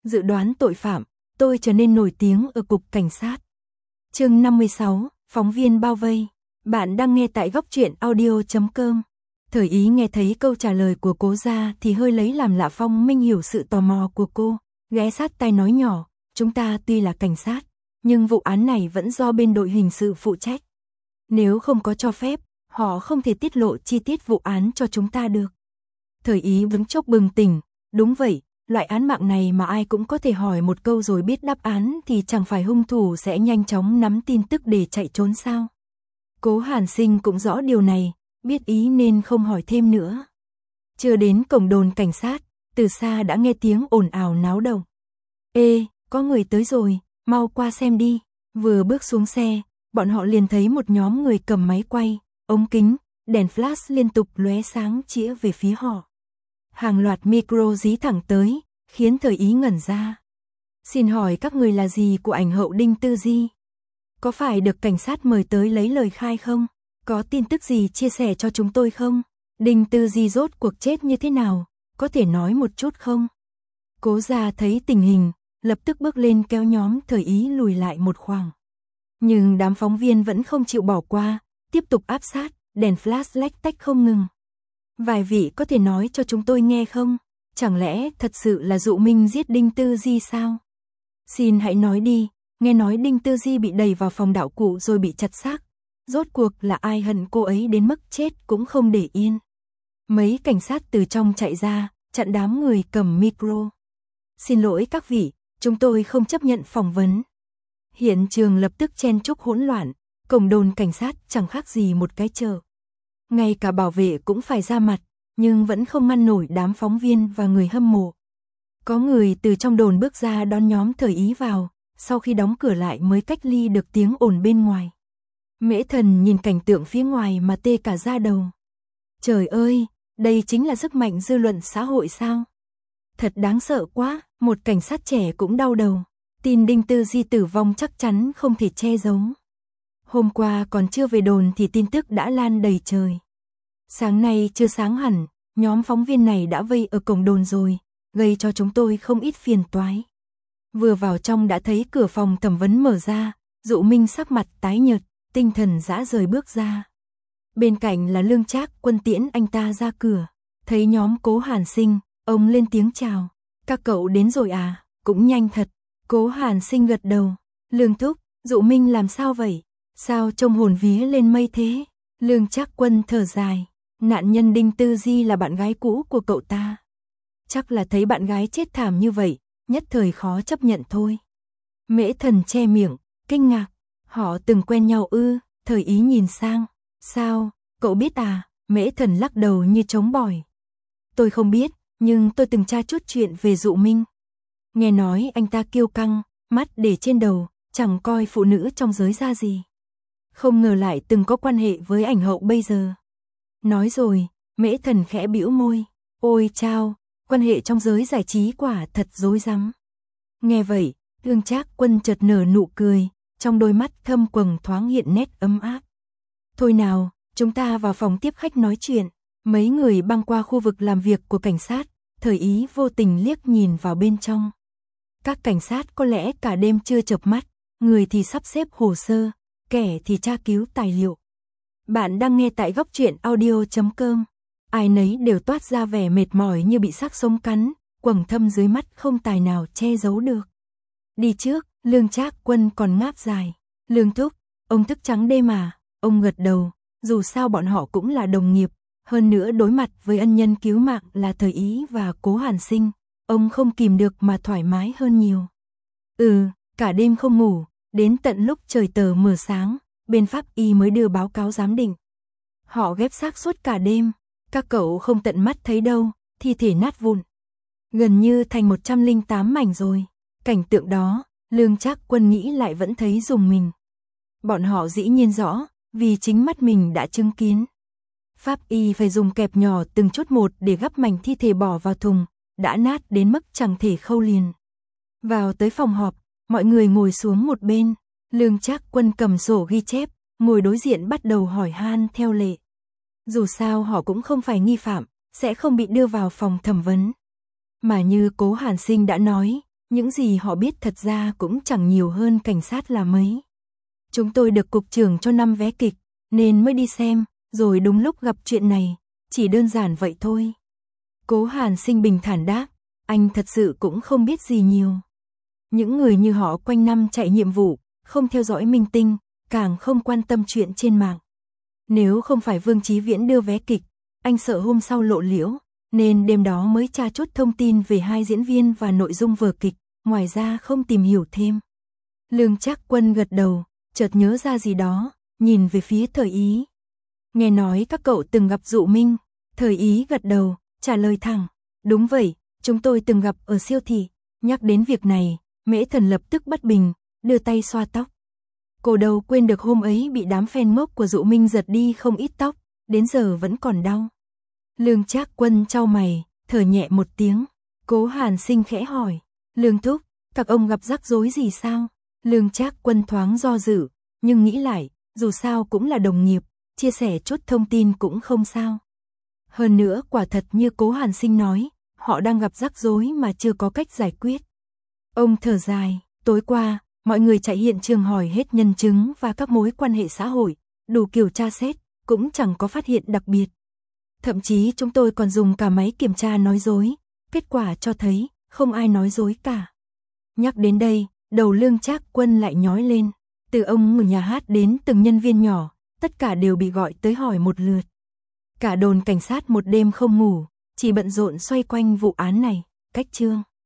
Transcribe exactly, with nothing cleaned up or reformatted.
dự đoán tội phạm, tôi trở nên nổi tiếng ở cục cảnh sát. Chương năm mươi sáu, phóng viên bao vây. Bạn đang nghe tại góc truyện audio chấm com. Thời Ý nghe thấy câu trả lời của Cố Gia thì hơi lấy làm lạ. Phong Minh hiểu sự tò mò của cô, ghé sát tai nói nhỏ, chúng ta tuy là cảnh sát, nhưng vụ án này vẫn do bên đội hình sự phụ trách. Nếu không có cho phép, họ không thể tiết lộ chi tiết vụ án cho chúng ta được. Thời Ý bỗng chốc bừng tỉnh, đúng vậy, loại án mạng này mà ai cũng có thể hỏi một câu rồi biết đáp án thì chẳng phải hung thủ sẽ nhanh chóng nắm tin tức để chạy trốn sao? Cố Hàn Sinh cũng rõ điều này, biết ý nên không hỏi thêm nữa. Chưa đến cổng đồn cảnh sát, từ xa đã nghe tiếng ồn ào náo động. Ê, có người tới rồi, mau qua xem đi. Vừa bước xuống xe, bọn họ liền thấy một nhóm người cầm máy quay, ống kính, đèn flash liên tục lóe sáng chĩa về phía họ. Hàng loạt micro dí thẳng tới, khiến Thời Ý ngẩn ra. Xin hỏi các người là gì của ảnh hậu Đinh Tư Di? Có phải được cảnh sát mời tới lấy lời khai không? Có tin tức gì chia sẻ cho chúng tôi không? Đinh Tư Di rốt cuộc chết như thế nào? Có thể nói một chút không? Cố Gia thấy tình hình, lập tức bước lên kéo nhóm Thời Ý lùi lại một khoảng. Nhưng đám phóng viên vẫn không chịu bỏ qua, tiếp tục áp sát, đèn flash lách tách không ngừng. Vài vị có thể nói cho chúng tôi nghe không? Chẳng lẽ thật sự là Dụ Minh giết Đinh Tư Di sao? Xin hãy nói đi, nghe nói Đinh Tư Di bị đẩy vào phòng đạo cụ rồi bị chặt xác. Rốt cuộc là ai hận cô ấy đến mức chết cũng không để yên. Mấy cảnh sát từ trong chạy ra, chặn đám người cầm micro. Xin lỗi các vị, chúng tôi không chấp nhận phỏng vấn. Hiện trường lập tức chen chúc hỗn loạn, cổng đồn cảnh sát chẳng khác gì một cái chợ. Ngay cả bảo vệ cũng phải ra mặt, nhưng vẫn không ngăn nổi đám phóng viên và người hâm mộ. Có người từ trong đồn bước ra đón nhóm Thời Ý vào, sau khi đóng cửa lại mới cách ly được tiếng ồn bên ngoài. Mễ Thần nhìn cảnh tượng phía ngoài mà tê cả da đầu. Trời ơi, đây chính là sức mạnh dư luận xã hội sao? Thật đáng sợ quá, một cảnh sát trẻ cũng đau đầu. Tin Đinh Tư Di tử vong chắc chắn không thể che giấu. Hôm qua còn chưa về đồn thì tin tức đã lan đầy trời. Sáng nay chưa sáng hẳn, nhóm phóng viên này đã vây ở cổng đồn rồi, gây cho chúng tôi không ít phiền toái. Vừa vào trong đã thấy cửa phòng thẩm vấn mở ra, Dụ Minh sắc mặt tái nhợt, tinh thần rã rời bước ra. Bên cạnh là Lương Trác Quân tiễn anh ta ra cửa, thấy nhóm Cố Hàn Sinh, ông lên tiếng chào. Các cậu đến rồi à, cũng nhanh thật. Cố Hàn Sinh gật đầu. Lương thúc, Dụ Minh làm sao vậy? Sao trông hồn vía lên mây thế? Lương Trác Quân thở dài. Nạn nhân Đinh Tư Di là bạn gái cũ của cậu ta. Chắc là thấy bạn gái chết thảm như vậy, nhất thời khó chấp nhận thôi. Mễ Thần che miệng, kinh ngạc. Họ từng quen nhau ư? Thời Ý nhìn sang. Sao, cậu biết à? Mễ Thần lắc đầu như trống bỏi. Tôi không biết, nhưng tôi từng tra chút chuyện về Dụ Minh. Nghe nói anh ta kiêu căng, mắt để trên đầu, chẳng coi phụ nữ trong giới ra gì. Không ngờ lại từng có quan hệ với ảnh hậu bây giờ. Nói rồi, Mễ Thần khẽ bĩu môi. Ôi chao, quan hệ trong giới giải trí quả thật rối rắm. Nghe vậy, Lương Trác Quân chợt nở nụ cười, trong đôi mắt thâm quầng thoáng hiện nét ấm áp. Thôi nào, chúng ta vào phòng tiếp khách nói chuyện. Mấy người băng qua khu vực làm việc của cảnh sát, Thời Ý vô tình liếc nhìn vào bên trong. Các cảnh sát có lẽ cả đêm chưa chợp mắt, người thì sắp xếp hồ sơ, kẻ thì tra cứu tài liệu. Bạn đang nghe tại góc truyện audio chấm com. Ai nấy đều toát ra vẻ mệt mỏi như bị xác sống cắn, quầng thâm dưới mắt không tài nào che giấu được. Đi trước, Lương Trác Quân còn ngáp dài. Lương thúc, ông thức trắng đêm mà. Ông gật đầu, dù sao bọn họ cũng là đồng nghiệp, hơn nữa đối mặt với ân nhân cứu mạng là Thời Ý và Cố Hàn Sinh, ông không kìm được mà thoải mái hơn nhiều. Ừ, cả đêm không ngủ, đến tận lúc trời tờ mờ sáng, bên pháp y mới đưa báo cáo giám định. Họ ghép xác suốt cả đêm, các cậu không tận mắt thấy đâu, thi thể nát vụn. Gần như thành một trăm lẻ tám mảnh rồi. Cảnh tượng đó, Lương Trác Quân nghĩ lại vẫn thấy rùng mình. Bọn họ dĩ nhiên rõ, vì chính mắt mình đã chứng kiến. Pháp y phải dùng kẹp nhỏ từng chút một để gắp mảnh thi thể bỏ vào thùng, đã nát đến mức chẳng thể khâu liền. Vào tới phòng họp, mọi người ngồi xuống một bên, Lương Trác Quân cầm sổ ghi chép, ngồi đối diện bắt đầu hỏi han theo lệ. Dù sao họ cũng không phải nghi phạm, sẽ không bị đưa vào phòng thẩm vấn. Mà như Cố Hàn Sinh đã nói, những gì họ biết thật ra cũng chẳng nhiều hơn cảnh sát là mấy. Chúng tôi được cục trưởng cho năm vé kịch, nên mới đi xem, rồi đúng lúc gặp chuyện này, chỉ đơn giản vậy thôi. Cố Hàn Sinh bình thản đáp, anh thật sự cũng không biết gì nhiều. Những người như họ quanh năm chạy nhiệm vụ, không theo dõi minh tinh, càng không quan tâm chuyện trên mạng. Nếu không phải Vương Chí Viễn đưa vé kịch, anh sợ hôm sau lộ liễu, nên đêm đó mới tra chốt thông tin về hai diễn viên và nội dung vở kịch, ngoài ra không tìm hiểu thêm. Lương Trác Quân gật đầu, chợt nhớ ra gì đó, nhìn về phía Thời Ý. Nghe nói các cậu từng gặp Dụ Minh. Thời Ý gật đầu, trả lời thẳng, đúng vậy, chúng tôi từng gặp ở siêu thị. Nhắc đến việc này, Mễ Thần lập tức bất bình, đưa tay xoa tóc. Cô đâu quên được hôm ấy bị đám fan mốc của Dụ Minh giật đi không ít tóc, đến giờ vẫn còn đau. Lương Trác Quân chau mày, thở nhẹ một tiếng. Cố Hàn Sinh khẽ hỏi, Lương thúc, các ông gặp rắc rối gì sao? Lương Trác Quân thoáng do dự, nhưng nghĩ lại, dù sao cũng là đồng nghiệp, chia sẻ chút thông tin cũng không sao. Hơn nữa quả thật như Cố Hàn Sinh nói, họ đang gặp rắc rối mà chưa có cách giải quyết. Ông thở dài, tối qua, mọi người chạy hiện trường hỏi hết nhân chứng và các mối quan hệ xã hội, đủ kiểu tra xét, cũng chẳng có phát hiện đặc biệt. Thậm chí chúng tôi còn dùng cả máy kiểm tra nói dối, kết quả cho thấy không ai nói dối cả. Nhắc đến đây, đầu Lương Trác Quân lại nhói lên, từ ông ở nhà hát đến từng nhân viên nhỏ, tất cả đều bị gọi tới hỏi một lượt. Cả đồn cảnh sát một đêm không ngủ, chỉ bận rộn xoay quanh vụ án này, cách chương.